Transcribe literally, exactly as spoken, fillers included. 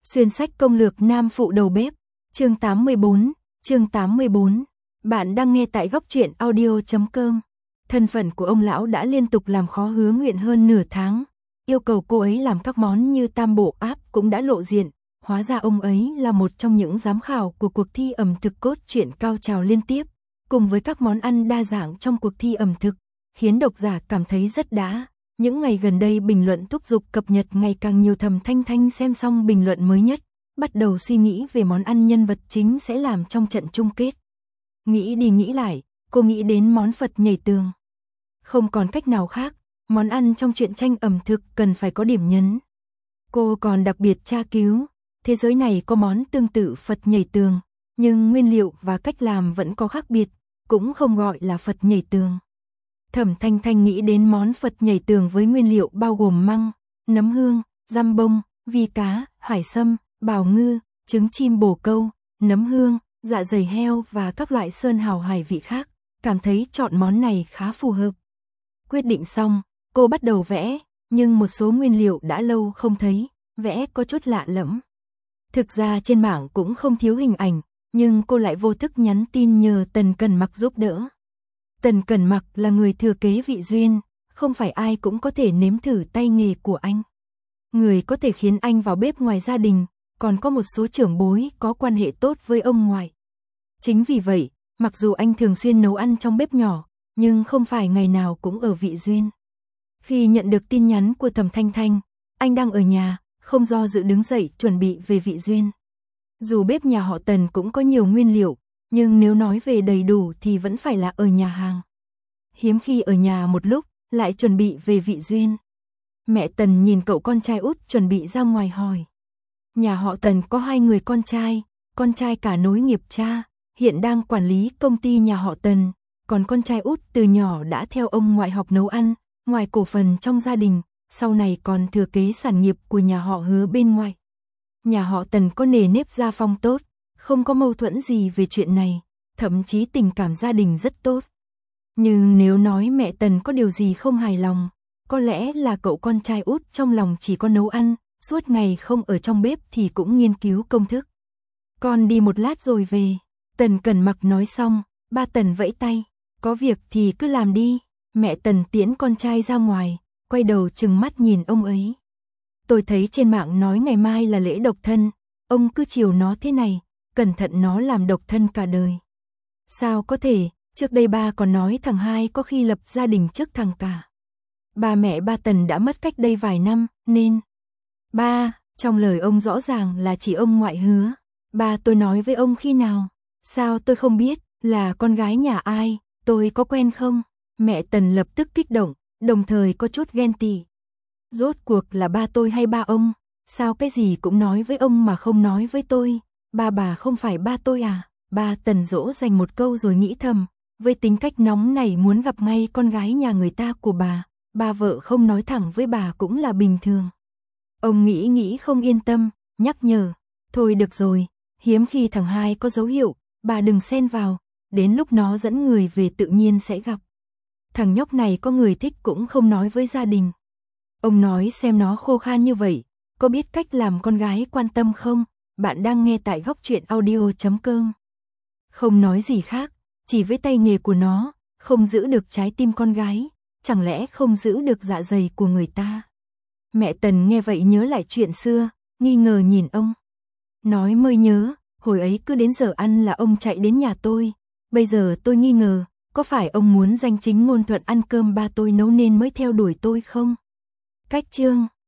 Xuyên sách công lược nam phụ đầu bếp, chương tám mươi bốn, chương tám mươi bốn. Bạn đang nghe tại góc truyện audio chấm com. Thân phận của ông lão đã liên tục làm khó Hứa Nguyện hơn nửa tháng, yêu cầu cô ấy làm các món như tam bộ áp cũng đã lộ diện, hóa ra ông ấy là một trong những giám khảo của cuộc thi ẩm thực cốt truyện cao trào liên tiếp, cùng với các món ăn đa dạng trong cuộc thi ẩm thực, khiến độc giả cảm thấy rất đã. Những ngày gần đây bình luận thúc giục cập nhật ngày càng nhiều. Thẩm Thanh Thanh xem xong bình luận mới nhất, bắt đầu suy nghĩ về món ăn nhân vật chính sẽ làm trong trận chung kết. Nghĩ đi nghĩ lại, cô nghĩ đến món Phật nhảy tường. Không còn cách nào khác, món ăn trong truyện tranh ẩm thực cần phải có điểm nhấn. Cô còn đặc biệt tra cứu, thế giới này có món tương tự Phật nhảy tường, nhưng nguyên liệu và cách làm vẫn có khác biệt, cũng không gọi là Phật nhảy tường. Thẩm Thanh Thanh nghĩ đến món Phật nhảy tường với nguyên liệu bao gồm măng, nấm hương, giam bông, vi cá, hải sâm, bào ngư, trứng chim bồ câu, nấm hương, dạ dày heo và các loại sơn hào hải vị khác, cảm thấy chọn món này khá phù hợp. Quyết định xong, cô bắt đầu vẽ, nhưng một số nguyên liệu đã lâu không thấy, vẽ có chút lạ lẫm. Thực ra trên mạng cũng không thiếu hình ảnh, nhưng cô lại vô thức nhắn tin nhờ Tần Cẩn Mặc giúp đỡ. Tần Cẩn Mặc là người thừa kế Vị Duyên, không phải ai cũng có thể nếm thử tay nghề của anh. Người có thể khiến anh vào bếp ngoài gia đình, còn có một số trưởng bối có quan hệ tốt với ông ngoại. Chính vì vậy, mặc dù anh thường xuyên nấu ăn trong bếp nhỏ, nhưng không phải ngày nào cũng ở Vị Duyên. Khi nhận được tin nhắn của Thẩm Thanh Thanh, anh đang ở nhà, không do dự đứng dậy chuẩn bị về Vị Duyên. Dù bếp nhà họ Tần cũng có nhiều nguyên liệu, nhưng nếu nói về đầy đủ thì vẫn phải là ở nhà hàng. Hiếm khi ở nhà một lúc, lại chuẩn bị về Vị Duyên. Mẹ Tần nhìn cậu con trai út chuẩn bị ra ngoài hỏi. Nhà họ Tần có hai người con trai, con trai cả nối nghiệp cha, hiện đang quản lý công ty nhà họ Tần, còn con trai út từ nhỏ đã theo ông ngoại học nấu ăn, ngoài cổ phần trong gia đình, sau này còn thừa kế sản nghiệp của nhà họ Hứa bên ngoài. Nhà họ Tần có nề nếp gia phong tốt, không có mâu thuẫn gì về chuyện này, thậm chí tình cảm gia đình rất tốt. Nhưng nếu nói mẹ Tần có điều gì không hài lòng, có lẽ là cậu con trai út trong lòng chỉ có nấu ăn, suốt ngày không ở trong bếp thì cũng nghiên cứu công thức. Con đi một lát rồi về, Tần Cẩn Mặc nói xong, ba Tần vẫy tay, có việc thì cứ làm đi. Mẹ Tần tiễn con trai ra ngoài, quay đầu trừng mắt nhìn ông ấy. Tôi thấy trên mạng nói ngày mai là lễ độc thân, ông cứ chiều nó thế này, cẩn thận nó làm độc thân cả đời. Sao có thể, trước đây ba còn nói thằng hai có khi lập gia đình trước thằng cả. Ba mẹ ba Tần đã mất cách đây vài năm, nên... Ba, trong lời ông rõ ràng là chỉ ông ngoại Hứa. Ba tôi nói với ông khi nào? Sao tôi không biết, là con gái nhà ai, tôi có quen không? Mẹ Tần lập tức kích động, đồng thời có chút ghen tị. Rốt cuộc là ba tôi hay ba ông? Sao cái gì cũng nói với ông mà không nói với tôi? Ba bà không phải ba tôi à? Ba Tần dỗ dành một câu rồi nghĩ thầm, với tính cách nóng này muốn gặp ngay con gái nhà người ta của bà, ba vợ không nói thẳng với bà cũng là bình thường. Ông nghĩ nghĩ không yên tâm, nhắc nhở, thôi được rồi, hiếm khi thằng hai có dấu hiệu, bà đừng xen vào, đến lúc nó dẫn người về tự nhiên sẽ gặp. Thằng nhóc này có người thích cũng không nói với gia đình. Ông nói xem nó khô khan như vậy, có biết cách làm con gái quan tâm không? Bạn đang nghe tại góc truyện audio chấm com. Không nói gì khác, chỉ với tay nghề của nó, không giữ được trái tim con gái, chẳng lẽ không giữ được dạ dày của người ta? Mẹ Tần nghe vậy nhớ lại chuyện xưa, nghi ngờ nhìn ông. Nói mới nhớ, hồi ấy cứ đến giờ ăn là ông chạy đến nhà tôi, bây giờ tôi nghi ngờ, có phải ông muốn danh chính ngôn thuận ăn cơm ba tôi nấu nên mới theo đuổi tôi không? Cách chương